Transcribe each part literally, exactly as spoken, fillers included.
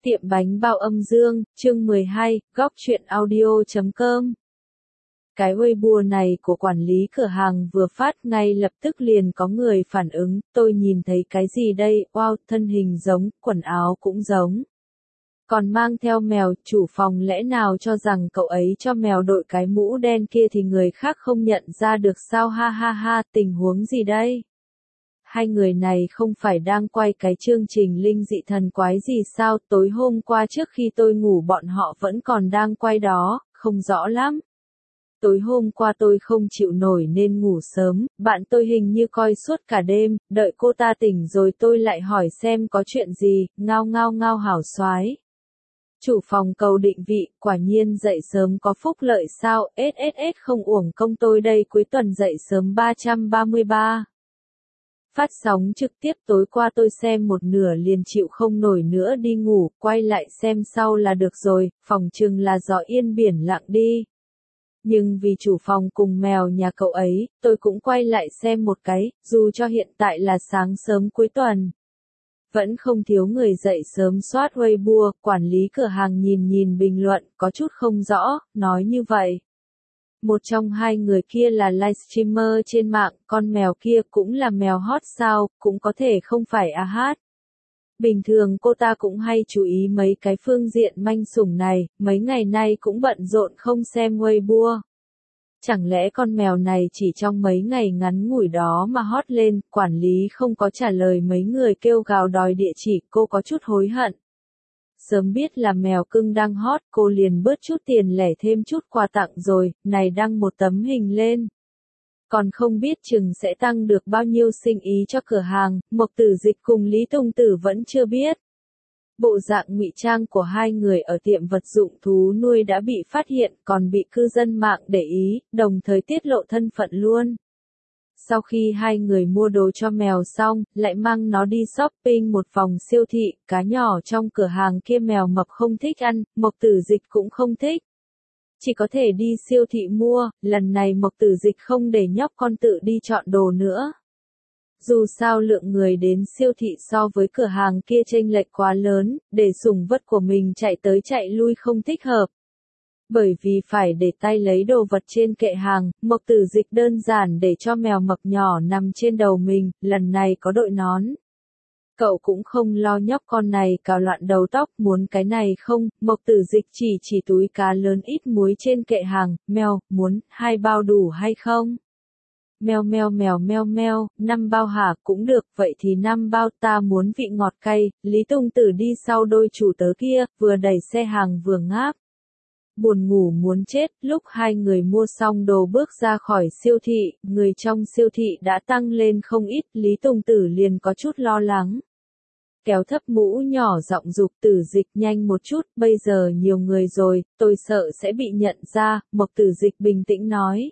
Tiệm bánh bao âm dương, chương mười hai, góc truyện audio chấm com. Cái Weibo này của quản lý cửa hàng vừa phát ngay lập tức liền có người phản ứng, tôi nhìn thấy cái gì đây, wow, thân hình giống, quần áo cũng giống. Còn mang theo mèo, chủ phòng lẽ nào cho rằng cậu ấy cho mèo đội cái mũ đen kia thì người khác không nhận ra được sao, ha ha ha, tình huống gì đây? Hai người này không phải đang quay cái chương trình linh dị thần quái gì sao, tối hôm qua trước khi tôi ngủ bọn họ vẫn còn đang quay đó, không rõ lắm. Tối hôm qua tôi không chịu nổi nên ngủ sớm, bạn tôi hình như coi suốt cả đêm, đợi cô ta tỉnh rồi tôi lại hỏi xem có chuyện gì, ngao ngao ngao hảo soái. Chủ phòng cầu định vị, quả nhiên dậy sớm có phúc lợi sao, ét ét ét không uổng công tôi đây, cuối tuần dậy sớm ba trăm ba mươi ba. Phát sóng trực tiếp tối qua tôi xem một nửa liền chịu không nổi nữa đi ngủ, quay lại xem sau là được rồi, phòng chừng là gió yên biển lặng đi. Nhưng vì chủ phòng cùng mèo nhà cậu ấy, tôi cũng quay lại xem một cái, dù cho hiện tại là sáng sớm cuối tuần. Vẫn không thiếu người dậy sớm soát Weibo, quản lý cửa hàng nhìn nhìn bình luận, có chút không rõ, nói như vậy. Một trong hai người kia là livestreamer trên mạng, con mèo kia cũng là mèo hot sao, cũng có thể không phải a hát. Bình thường cô ta cũng hay chú ý mấy cái phương diện manh sủng này, mấy ngày nay cũng bận rộn không xem Weibo. Chẳng lẽ con mèo này chỉ trong mấy ngày ngắn ngủi đó mà hot lên, quản lý không có trả lời mấy người kêu gào đòi địa chỉ, cô có chút hối hận. Sớm biết là mèo cưng đang hot, cô liền bớt chút tiền lẻ thêm chút quà tặng rồi, này đăng một tấm hình lên. Còn không biết chừng sẽ tăng được bao nhiêu sinh ý cho cửa hàng, Mộc Tử Dịch cùng Lý Tùng Tử vẫn chưa biết. Bộ dạng ngụy trang của hai người ở tiệm vật dụng thú nuôi đã bị phát hiện, còn bị cư dân mạng để ý, đồng thời tiết lộ thân phận luôn. Sau khi hai người mua đồ cho mèo xong, lại mang nó đi shopping một vòng siêu thị, cá nhỏ trong cửa hàng kia mèo mập không thích ăn, Mộc Tử Dịch cũng không thích. Chỉ có thể đi siêu thị mua, lần này Mộc Tử Dịch không để nhóc con tự đi chọn đồ nữa. Dù sao lượng người đến siêu thị so với cửa hàng kia chênh lệch quá lớn, để sủng vật của mình chạy tới chạy lui không thích hợp. Bởi vì phải để tay lấy đồ vật trên kệ hàng, Mộc Tử Dịch đơn giản để cho mèo mập nhỏ nằm trên đầu mình, lần này có đội nón. Cậu cũng không lo nhóc con này cào loạn đầu tóc, muốn cái này không, Mộc Tử Dịch chỉ chỉ túi cá lớn ít muối trên kệ hàng, mèo, muốn, hai bao đủ hay không? Mèo mèo mèo mèo mèo, năm bao hả, cũng được, vậy thì năm bao, ta muốn vị ngọt cay. Lý Tùng Tử đi sau đôi chủ tớ kia, vừa đẩy xe hàng vừa ngáp. Buồn ngủ muốn chết, lúc hai người mua xong đồ bước ra khỏi siêu thị, người trong siêu thị đã tăng lên không ít, Lý Tùng Tử liền có chút lo lắng. Kéo thấp mũ nhỏ giọng dục Tử Dịch nhanh một chút, bây giờ nhiều người rồi, tôi sợ sẽ bị nhận ra, Mộc Tử Dịch bình tĩnh nói.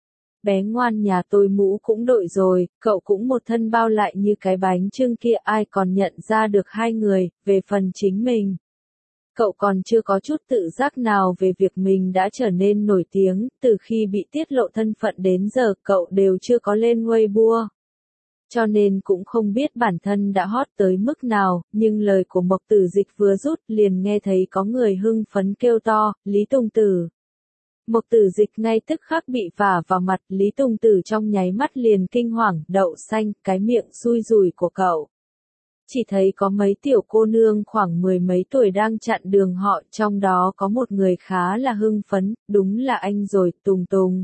Bé ngoan nhà tôi mũ cũng đội rồi, cậu cũng một thân bao lại như cái bánh chưng kia, ai còn nhận ra được hai người, về phần chính mình. Cậu còn chưa có chút tự giác nào về việc mình đã trở nên nổi tiếng, từ khi bị tiết lộ thân phận đến giờ cậu đều chưa có lên Weibo. Cho nên cũng không biết bản thân đã hot tới mức nào, nhưng lời của Mộc Tử Dịch vừa rút liền nghe thấy có người hưng phấn kêu to, Lý Tùng Tử. Mộc Tử Dịch ngay tức khắc bị vả vào mặt, Lý Tùng Tử trong nháy mắt liền kinh hoàng, đậu xanh, cái miệng xui rủi của cậu. Chỉ thấy có mấy tiểu cô nương khoảng mười mấy tuổi đang chặn đường họ, trong đó có một người khá là hưng phấn, đúng là anh rồi, Tùng Tùng.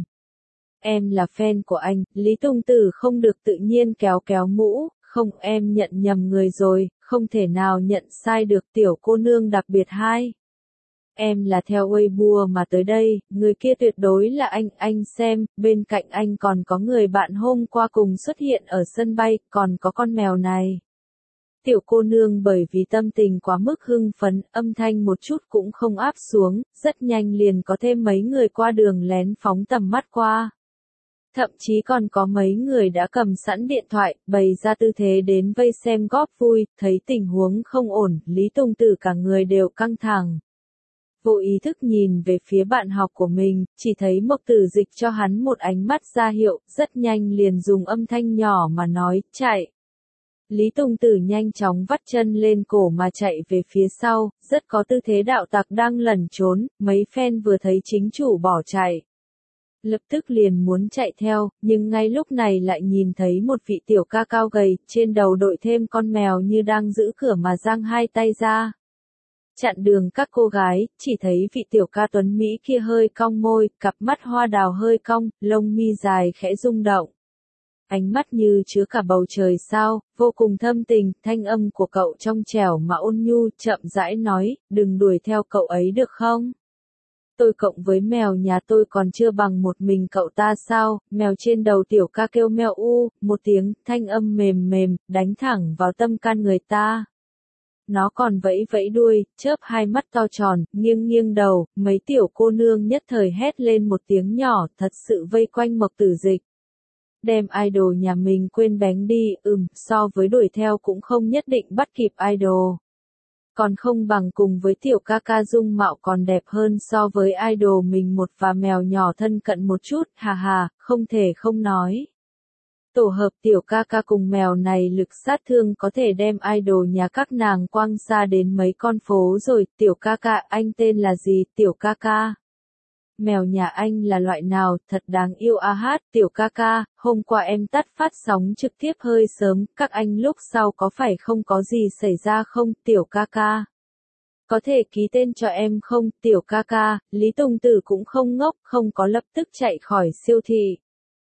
Em là fan của anh, Lý Tùng Tử không được tự nhiên kéo kéo mũ, không em nhận nhầm người rồi, không thể nào nhận sai được tiểu cô nương đặc biệt hai. Em là theo Weibo mà tới đây, người kia tuyệt đối là anh, anh xem, bên cạnh anh còn có người bạn hôm qua cùng xuất hiện ở sân bay, còn có con mèo này. Tiểu cô nương bởi vì tâm tình quá mức hưng phấn, âm thanh một chút cũng không áp xuống, rất nhanh liền có thêm mấy người qua đường lén phóng tầm mắt qua. Thậm chí còn có mấy người đã cầm sẵn điện thoại, bày ra tư thế đến vây xem góp vui, thấy tình huống không ổn, Lý Tùng Tử cả người đều căng thẳng. Vô ý thức nhìn về phía bạn học của mình, chỉ thấy Mộc Tử Dịch cho hắn một ánh mắt ra hiệu, rất nhanh liền dùng âm thanh nhỏ mà nói, chạy. Lý Tùng Tử nhanh chóng vắt chân lên cổ mà chạy về phía sau, rất có tư thế đạo tặc đang lẩn trốn, mấy phen vừa thấy chính chủ bỏ chạy. Lập tức liền muốn chạy theo, nhưng ngay lúc này lại nhìn thấy một vị tiểu ca cao gầy, trên đầu đội thêm con mèo như đang giữ cửa mà giang hai tay ra. Chặn đường các cô gái, chỉ thấy vị tiểu ca tuấn Mỹ kia hơi cong môi, cặp mắt hoa đào hơi cong, lông mi dài khẽ rung động. Ánh mắt như chứa cả bầu trời sao, vô cùng thâm tình, thanh âm của cậu trong trẻo mà ôn nhu, chậm rãi nói, đừng đuổi theo cậu ấy được không? Tôi cộng với mèo nhà tôi còn chưa bằng một mình cậu ta sao, mèo trên đầu tiểu ca kêu meo u, một tiếng, thanh âm mềm mềm, đánh thẳng vào tâm can người ta. Nó còn vẫy vẫy đuôi, chớp hai mắt to tròn, nghiêng nghiêng đầu, mấy tiểu cô nương nhất thời hét lên một tiếng nhỏ, thật sự vây quanh Mộc Tử Dịch. Đem idol nhà mình quên bén đi, ừm, so với đuổi theo cũng không nhất định bắt kịp idol. Còn không bằng cùng với tiểu ca ca dung mạo còn đẹp hơn so với idol mình một và mèo nhỏ thân cận một chút, hà hà, không thể không nói. Tổ hợp tiểu ca ca cùng mèo này lực sát thương có thể đem idol nhà các nàng quăng xa đến mấy con phố rồi, tiểu ca ca, anh tên là gì, tiểu ca ca? Mèo nhà anh là loại nào, thật đáng yêu a hát, tiểu ca ca, hôm qua em tắt phát sóng trực tiếp hơi sớm, các anh lúc sau có phải không có gì xảy ra không, tiểu ca ca? Có thể ký tên cho em không, tiểu ca ca, Lý Tùng Tử cũng không ngốc, không có lập tức chạy khỏi siêu thị.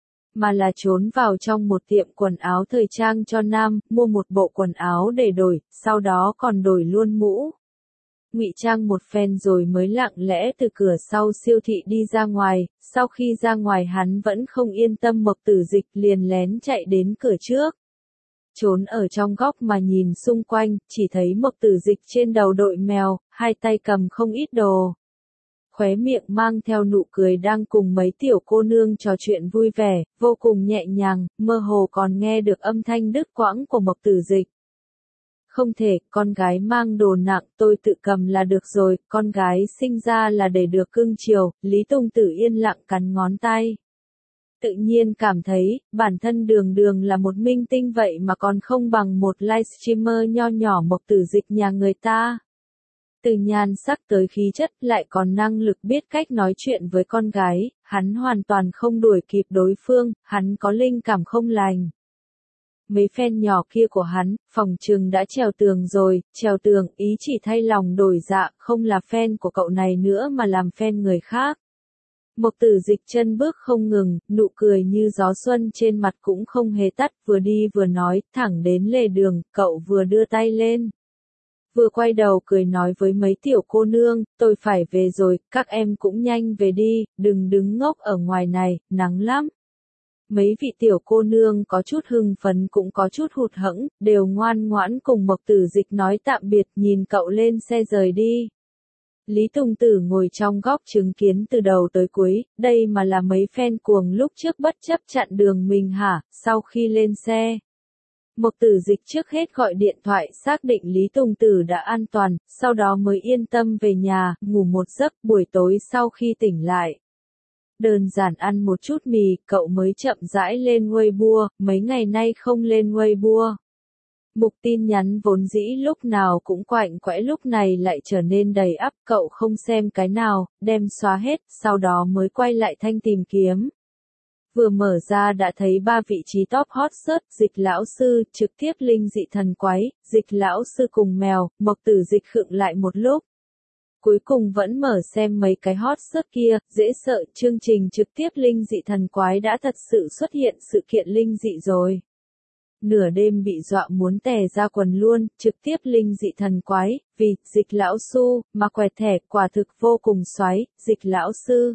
Mà là trốn vào trong một tiệm quần áo thời trang cho nam, mua một bộ quần áo để đổi, sau đó còn đổi luôn mũ. Ngụy trang một phen rồi mới lặng lẽ từ cửa sau siêu thị đi ra ngoài, sau khi ra ngoài hắn vẫn không yên tâm Mộc Tử Dịch liền lén chạy đến cửa trước. Trốn ở trong góc mà nhìn xung quanh, chỉ thấy Mộc Tử Dịch trên đầu đội mèo, hai tay cầm không ít đồ. Khóe miệng mang theo nụ cười đang cùng mấy tiểu cô nương trò chuyện vui vẻ, vô cùng nhẹ nhàng, mơ hồ còn nghe được âm thanh đứt quãng của Mộc Tử Dịch. Không thể, con gái mang đồ nặng tôi tự cầm là được rồi, con gái sinh ra là để được cưng chiều, Lý Tùng Tử yên lặng cắn ngón tay. Tự nhiên cảm thấy, bản thân đường đường là một minh tinh vậy mà còn không bằng một livestreamer nho nhỏ Mộc Tử Dịch nhà người ta. Từ nhan sắc tới khí chất lại còn năng lực biết cách nói chuyện với con gái, hắn hoàn toàn không đuổi kịp đối phương, hắn có linh cảm không lành. Mấy fan nhỏ kia của hắn, phòng trừng đã trèo tường rồi, trèo tường, ý chỉ thay lòng đổi dạ, không là fan của cậu này nữa mà làm fan người khác. Mộc Tử Dịch chân bước không ngừng, nụ cười như gió xuân trên mặt cũng không hề tắt, vừa đi vừa nói, thẳng đến lề đường, cậu vừa đưa tay lên. Vừa quay đầu cười nói với mấy tiểu cô nương, tôi phải về rồi, các em cũng nhanh về đi, đừng đứng ngốc ở ngoài này, nắng lắm. Mấy vị tiểu cô nương có chút hưng phấn cũng có chút hụt hẫng, đều ngoan ngoãn cùng Mộc Tử Dịch nói tạm biệt nhìn cậu lên xe rời đi. Lý Tùng Tử ngồi trong góc chứng kiến từ đầu tới cuối, đây mà là mấy fan cuồng lúc trước bất chấp chặn đường mình hả, sau khi lên xe. Mộc Tử Dịch trước hết gọi điện thoại xác định Lý Tùng Tử đã an toàn, sau đó mới yên tâm về nhà, ngủ một giấc buổi tối sau khi tỉnh lại. Đơn giản ăn một chút mì, cậu mới chậm rãi lên Weibo, mấy ngày nay không lên Weibo. Mục tin nhắn vốn dĩ lúc nào cũng quạnh quẽ lúc này lại trở nên đầy ắp, cậu không xem cái nào, đem xóa hết, sau đó mới quay lại thanh tìm kiếm. Vừa mở ra đã thấy ba vị trí top hot search, Dịch lão sư, trực tiếp linh dị thần quái, Dịch lão sư cùng mèo, Mộc Tử Dịch khựng lại một lúc. Cuối cùng vẫn mở xem mấy cái hot search kia, dễ sợ, chương trình trực tiếp linh dị thần quái đã thật sự xuất hiện sự kiện linh dị rồi. Nửa đêm bị dọa muốn tè ra quần luôn, trực tiếp linh dị thần quái, vì, Dịch lão su, mà quẹt thẻ, quả thực vô cùng xoáy, Dịch lão sư.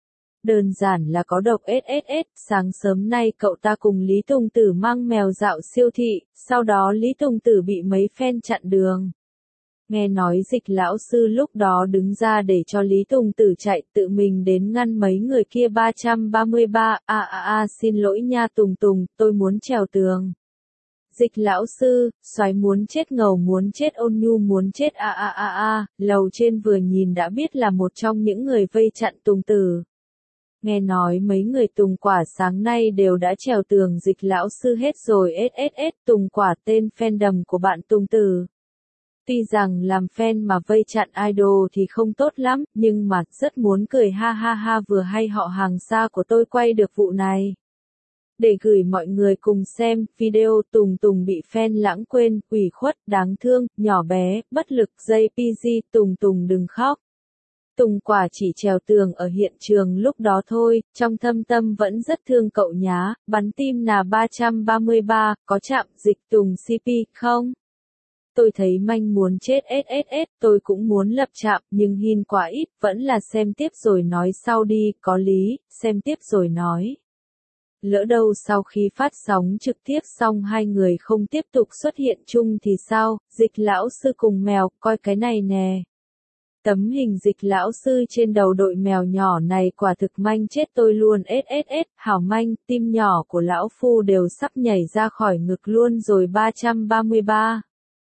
Đơn giản là có độc ét ét ét, sáng sớm nay cậu ta cùng Lý Tùng Tử mang mèo dạo siêu thị, sau đó Lý Tùng Tử bị mấy fan chặn đường. Nghe nói Dịch lão sư lúc đó đứng ra để cho Lý Tùng Tử chạy, tự mình đến ngăn mấy người kia ba trăm ba mươi ba, a a a xin lỗi nha Tùng Tùng, tôi muốn trèo tường. Dịch lão sư, xoáy muốn chết ngầu muốn chết ôn nhu muốn chết a a a a, lầu trên vừa nhìn đã biết là một trong những người vây chặn Tùng Tử. Nghe nói mấy người Tùng Quả sáng nay đều đã trèo tường Dịch lão sư hết rồi. ét ét ét Tùng Quả tên fandom của bạn Tùng Tử. Tuy rằng làm fan mà vây chặn idol thì không tốt lắm, nhưng mà rất muốn cười ha ha ha vừa hay họ hàng xa của tôi quay được vụ này. Để gửi mọi người cùng xem, video Tùng Tùng bị fan lãng quên, ủy khuất, đáng thương, nhỏ bé, bất lực, jay pê giê, Tùng Tùng đừng khóc. Tùng Quả chỉ trèo tường ở hiện trường lúc đó thôi, trong thâm tâm vẫn rất thương cậu nhá, bắn tim nà ba trăm ba mươi ba, có chạm Dịch Tùng xê pê, không? Tôi thấy manh muốn chết ét ét ét, tôi cũng muốn lập chạm, nhưng hin quá ít, vẫn là xem tiếp rồi nói sau đi, có lý, xem tiếp rồi nói. Lỡ đâu sau khi phát sóng trực tiếp xong hai người không tiếp tục xuất hiện chung thì sao, Dịch lão sư cùng mèo, coi cái này nè. Tấm hình Dịch lão sư trên đầu đội mèo nhỏ này quả thực manh chết tôi luôn. ét ét ét, hảo manh, tim nhỏ của lão phu đều sắp nhảy ra khỏi ngực luôn rồi. Ba trăm ba mươi ba.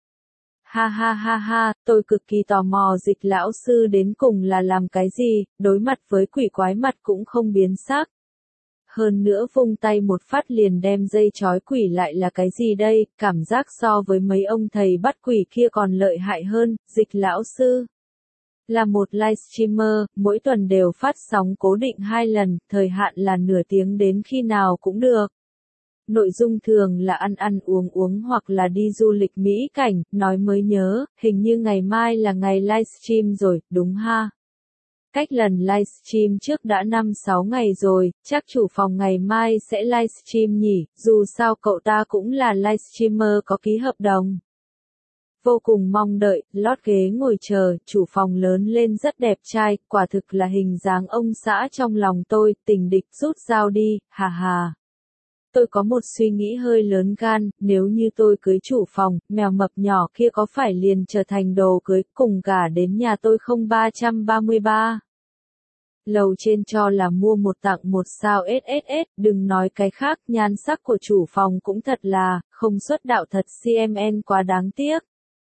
Ha ha ha ha, tôi cực kỳ tò mò Dịch lão sư đến cùng là làm cái gì, đối mặt với quỷ quái mặt cũng không biến sắc. Hơn nữa vung tay một phát liền đem dây trói quỷ lại là cái gì đây, cảm giác so với mấy ông thầy bắt quỷ kia còn lợi hại hơn. Dịch lão sư là một livestreamer, mỗi tuần đều phát sóng cố định hai lần, thời hạn là nửa tiếng đến khi nào cũng được. Nội dung thường là ăn ăn uống uống hoặc là đi du lịch mỹ cảnh, nói mới nhớ, hình như ngày mai là ngày livestream rồi, đúng ha? Cách lần livestream trước đã năm sáu ngày rồi, chắc chủ phòng ngày mai sẽ livestream nhỉ, dù sao cậu ta cũng là livestreamer có ký hợp đồng. Vô cùng mong đợi, lót ghế ngồi chờ, chủ phòng lớn lên rất đẹp trai, quả thực là hình dáng ông xã trong lòng tôi, tình địch rút dao đi, hà hà. Tôi có một suy nghĩ hơi lớn gan, nếu như tôi cưới chủ phòng, mèo mập nhỏ kia có phải liền trở thành đồ cưới cùng cả đến nhà tôi không? Ba trăm ba mươi ba. Lầu trên cho là mua một tặng một sao. ét ét ét, đừng nói cái khác, nhan sắc của chủ phòng cũng thật là, không xuất đạo thật. xê em en quá đáng tiếc.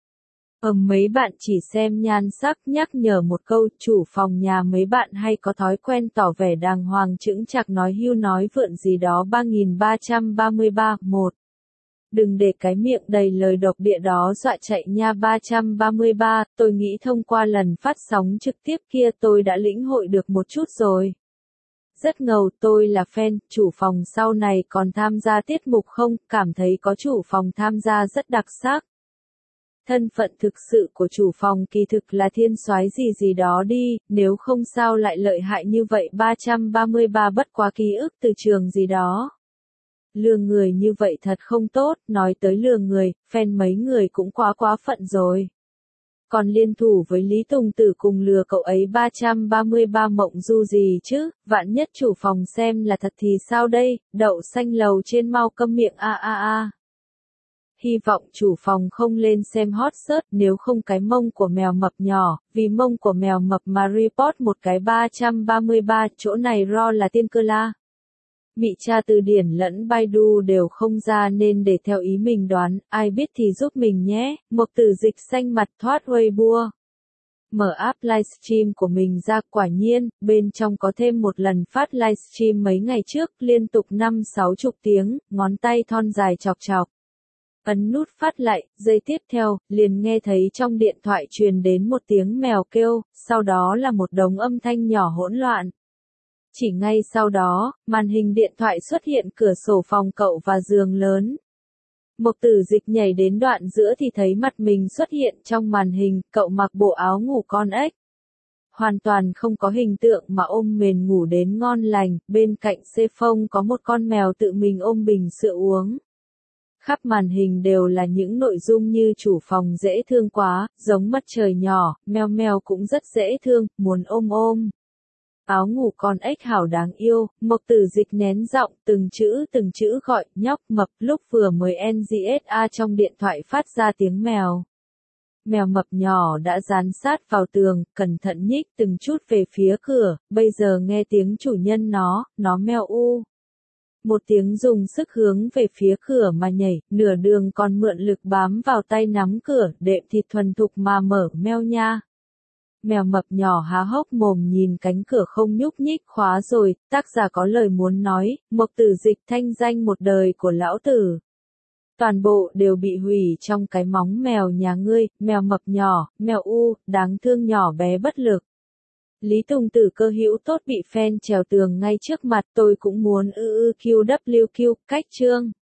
Ừm mấy bạn chỉ xem nhan sắc, nhắc nhở một câu, chủ phòng nhà mấy bạn hay có thói quen tỏ vẻ đàng hoàng chững chạc nói hưu nói vượn gì đó. Ba nghìn ba trăm ba mươi ba. một. Đừng để cái miệng đầy lời độc địa đó dọa chạy nha. Ba trăm ba mươi ba, tôi nghĩ thông qua lần phát sóng trực tiếp kia tôi đã lĩnh hội được một chút rồi. Rất ngầu, tôi là fan, chủ phòng sau này còn tham gia tiết mục không? Cảm thấy có chủ phòng tham gia rất đặc sắc. Thân phận thực sự của chủ phòng kỳ thực là thiên soái gì gì đó đi, nếu không sao lại lợi hại như vậy. Ba trăm ba mươi ba bất quá ký ức từ trường gì đó. Lừa người như vậy thật không tốt, nói tới lừa người, fan mấy người cũng quá quá phận rồi. Còn liên thủ với Lý Tùng Tử cùng lừa cậu ấy. Ba trăm ba mươi ba mộng du gì chứ, vạn nhất chủ phòng xem là thật thì sao đây, đậu xanh lầu trên mau câm miệng a a a. Hy vọng chủ phòng không lên xem hot search nếu không cái mông của mèo mập nhỏ, vì mông của mèo mập mà report một cái. Ba trăm ba mươi ba, chỗ này ro là tiên cơ la. Bị tra từ điển lẫn Baidu đều không ra nên để theo ý mình đoán, ai biết thì giúp mình nhé. Một từ Dịch xanh mặt thoát Weibo. Mở app livestream của mình ra, quả nhiên, bên trong có thêm một lần phát livestream mấy ngày trước, liên tục năm sáu chục tiếng, ngón tay thon dài chọc chọc. Ấn nút phát lại, giây tiếp theo, liền nghe thấy trong điện thoại truyền đến một tiếng mèo kêu, sau đó là một đống âm thanh nhỏ hỗn loạn. Chỉ ngay sau đó, màn hình điện thoại xuất hiện cửa sổ phòng cậu và giường lớn. Mộc Tử Dịch nhảy đến đoạn giữa thì thấy mặt mình xuất hiện trong màn hình, cậu mặc bộ áo ngủ con ếch. Hoàn toàn không có hình tượng mà ôm mền ngủ đến ngon lành, bên cạnh xê phông có một con mèo tự mình ôm bình sữa uống. Khắp màn hình đều là những nội dung như chủ phòng dễ thương quá, giống mặt trời nhỏ, mèo mèo cũng rất dễ thương, muốn ôm ôm. Áo ngủ con ếch hảo đáng yêu, Mộc Tử Dịch nén giọng, từng chữ từng chữ gọi, nhóc mập, lúc vừa mới en giê ét a trong điện thoại phát ra tiếng mèo. Mèo mập nhỏ đã dán sát vào tường, cẩn thận nhích từng chút về phía cửa, bây giờ nghe tiếng chủ nhân nó, nó meo u. Một tiếng dùng sức hướng về phía cửa mà nhảy, nửa đường còn mượn lực bám vào tay nắm cửa, đệm thịt thuần thục mà mở meo nha. Mèo mập nhỏ há hốc mồm nhìn cánh cửa không nhúc nhích. Khóa rồi, tác giả có lời muốn nói, Mộc Tử Dịch thanh danh một đời của lão tử. Toàn bộ đều bị hủy trong cái móng mèo nhà ngươi, mèo mập nhỏ, mèo u, đáng thương nhỏ bé bất lực. Lý Tùng Tử cơ hữu tốt bị fan trèo tường ngay trước mặt, tôi cũng muốn ư ư kiu đắp liu kiu, cách chương.